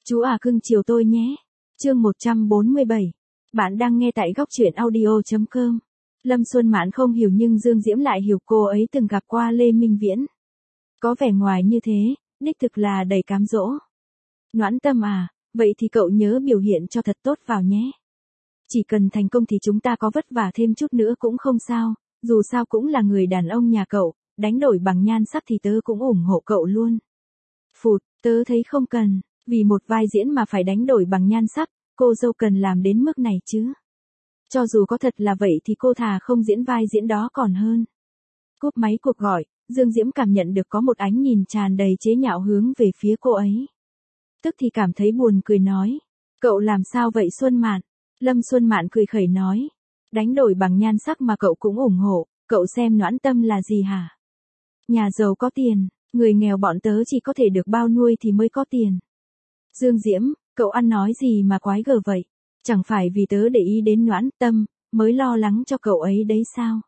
Chú à cưng chiều tôi nhé. Chương 147. Bạn đang nghe tại góc truyện audio.com. Lâm Xuân Mạn không hiểu nhưng Dương Diễm lại hiểu, cô ấy từng gặp qua Lê Minh Viễn. Có vẻ ngoài như thế, đích thực là đầy cám dỗ. Noãn Tâm à, vậy thì cậu nhớ biểu hiện cho thật tốt vào nhé. Chỉ cần thành công thì chúng ta có vất vả thêm chút nữa cũng không sao, dù sao cũng là người đàn ông nhà cậu, đánh đổi bằng nhan sắc thì tớ cũng ủng hộ cậu luôn. Phụt, tớ thấy không cần, vì một vai diễn mà phải đánh đổi bằng nhan sắc, cô dâu cần làm đến mức này chứ. Cho dù có thật là vậy thì cô thà không diễn vai diễn đó còn hơn. Cúp máy cuộc gọi, Dương Diễm cảm nhận được có một ánh nhìn tràn đầy chế nhạo hướng về phía cô ấy. Tức thì cảm thấy buồn cười nói. Cậu làm sao vậy Xuân Mạn? Lâm Xuân Mạn cười khẩy nói. Đánh đổi bằng nhan sắc mà cậu cũng ủng hộ, cậu xem Noãn Tâm là gì hả? Nhà giàu có tiền, người nghèo bọn tớ chỉ có thể được bao nuôi thì mới có tiền. Dương Diễm, cậu ăn nói gì mà quái gở vậy? Chẳng phải vì tớ để ý đến Noãn Tâm, mới lo lắng cho cậu ấy đấy sao?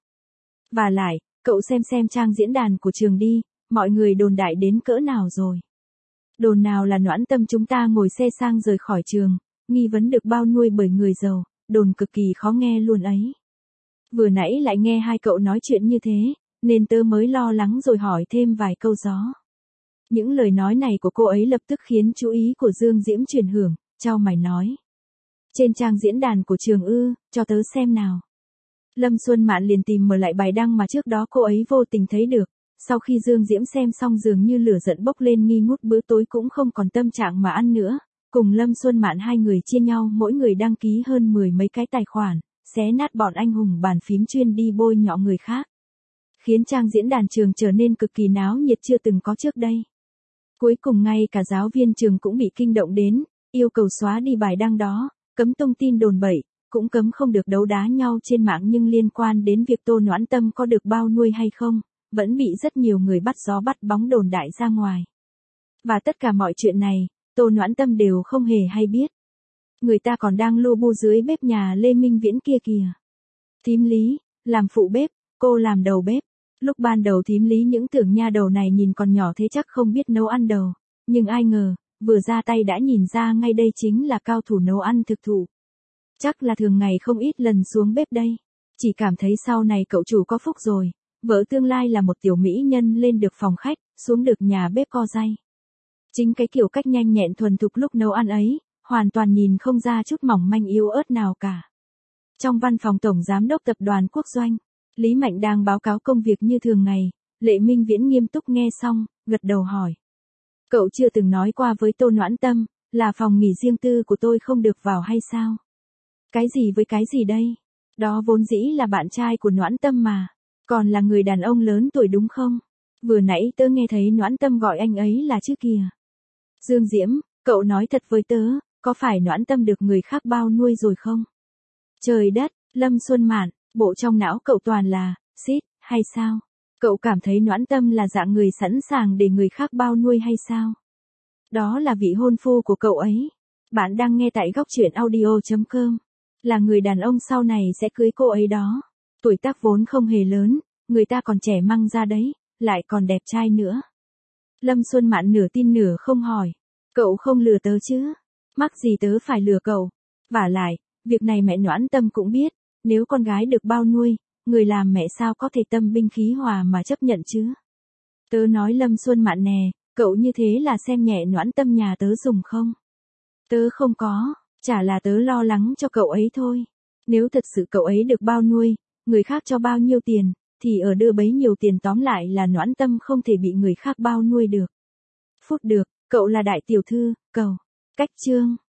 Và lại, cậu xem trang diễn đàn của trường đi, mọi người đồn đại đến cỡ nào rồi? Đồn nào là Noãn Tâm chúng ta ngồi xe sang rời khỏi trường, nghi vấn được bao nuôi bởi người giàu, đồn cực kỳ khó nghe luôn ấy. Vừa nãy lại nghe hai cậu nói chuyện như thế, nên tớ mới lo lắng rồi hỏi thêm vài câu gió. Những lời nói này của cô ấy lập tức khiến chú ý của Dương Diễm chuyển hướng, chau mày nói. Trên trang diễn đàn của trường ư, cho tớ xem nào. Lâm Xuân Mạn liền tìm mở lại bài đăng mà trước đó cô ấy vô tình thấy được. Sau khi Dương Diễm xem xong dường như lửa giận bốc lên, nghi ngút bữa tối cũng không còn tâm trạng mà ăn nữa. Cùng Lâm Xuân Mạn hai người chia nhau mỗi người đăng ký hơn 10 mấy cái tài khoản, xé nát bọn anh hùng bàn phím chuyên đi bôi nhọ người khác. Khiến trang diễn đàn trường trở nên cực kỳ náo nhiệt chưa từng có trước đây. Cuối cùng ngay cả giáo viên trường cũng bị kinh động đến, yêu cầu xóa đi bài đăng đó, cấm tung tin đồn bậy, cũng cấm không được đấu đá nhau trên mạng, nhưng liên quan đến việc Tô Noãn Tâm có được bao nuôi hay không, vẫn bị rất nhiều người bắt gió bắt bóng đồn đại ra ngoài. Và tất cả mọi chuyện này, Tô Noãn Tâm đều không hề hay biết. Người ta còn đang lu bu dưới bếp nhà Lê Minh Viễn kia kìa. Thím Lý, làm phụ bếp, cô làm đầu bếp. Lúc ban đầu thím Lý những tưởng nha đầu này nhìn còn nhỏ thế chắc không biết nấu ăn đâu. Nhưng ai ngờ, vừa ra tay đã nhìn ra ngay đây chính là cao thủ nấu ăn thực thụ. Chắc là thường ngày không ít lần xuống bếp đây. Chỉ cảm thấy sau này cậu chủ có phúc rồi. Vợ tương lai là một tiểu mỹ nhân lên được phòng khách, xuống được nhà bếp co ray. Chính cái kiểu cách nhanh nhẹn thuần thục lúc nấu ăn ấy, hoàn toàn nhìn không ra chút mỏng manh yếu ớt nào cả. Trong văn phòng tổng giám đốc tập đoàn Quốc Doanh, Lý Mạnh đang báo cáo công việc như thường ngày. Lệ Minh Viễn nghiêm túc nghe xong, gật đầu hỏi. Cậu chưa từng nói qua với Tô Noãn Tâm, là phòng nghỉ riêng tư của tôi không được vào hay sao? Cái gì với cái gì đây? Đó vốn dĩ là bạn trai của Noãn Tâm mà, còn là người đàn ông lớn tuổi đúng không? Vừa nãy tớ nghe thấy Noãn Tâm gọi anh ấy là chứ kìa. Dương Diễm, cậu nói thật với tớ, có phải Noãn Tâm được người khác bao nuôi rồi không? Trời đất, Lâm Xuân Mạn, bộ trong não cậu toàn là xít hay sao? Cậu cảm thấy Noãn Tâm là dạng người sẵn sàng để người khác bao nuôi hay sao? Đó là vị hôn phu của cậu ấy. Bạn đang nghe tại góc truyện audio.com. Là người đàn ông sau này sẽ cưới cô ấy đó. Tuổi tác vốn không hề lớn, người ta còn trẻ măng ra đấy, lại còn đẹp trai nữa. Lâm Xuân Mạn nửa tin nửa không hỏi. Cậu không lừa tớ chứ? Mắc gì tớ phải lừa cậu? Vả lại, việc này mẹ Noãn Tâm cũng biết, nếu con gái được bao nuôi, người làm mẹ sao có thể tâm binh khí hòa mà chấp nhận chứ? Tớ nói Lâm Xuân Mạn nè, cậu như thế là xem nhẹ Noãn Tâm nhà tớ dùng không? Tớ không có, chả là tớ lo lắng cho cậu ấy thôi. Nếu thật sự cậu ấy được bao nuôi, người khác cho bao nhiêu tiền, thì ở đưa bấy nhiêu tiền, tóm lại là Noãn Tâm không thể bị người khác bao nuôi được. Phút được, cậu là đại tiểu thư, cầu. Cách chương.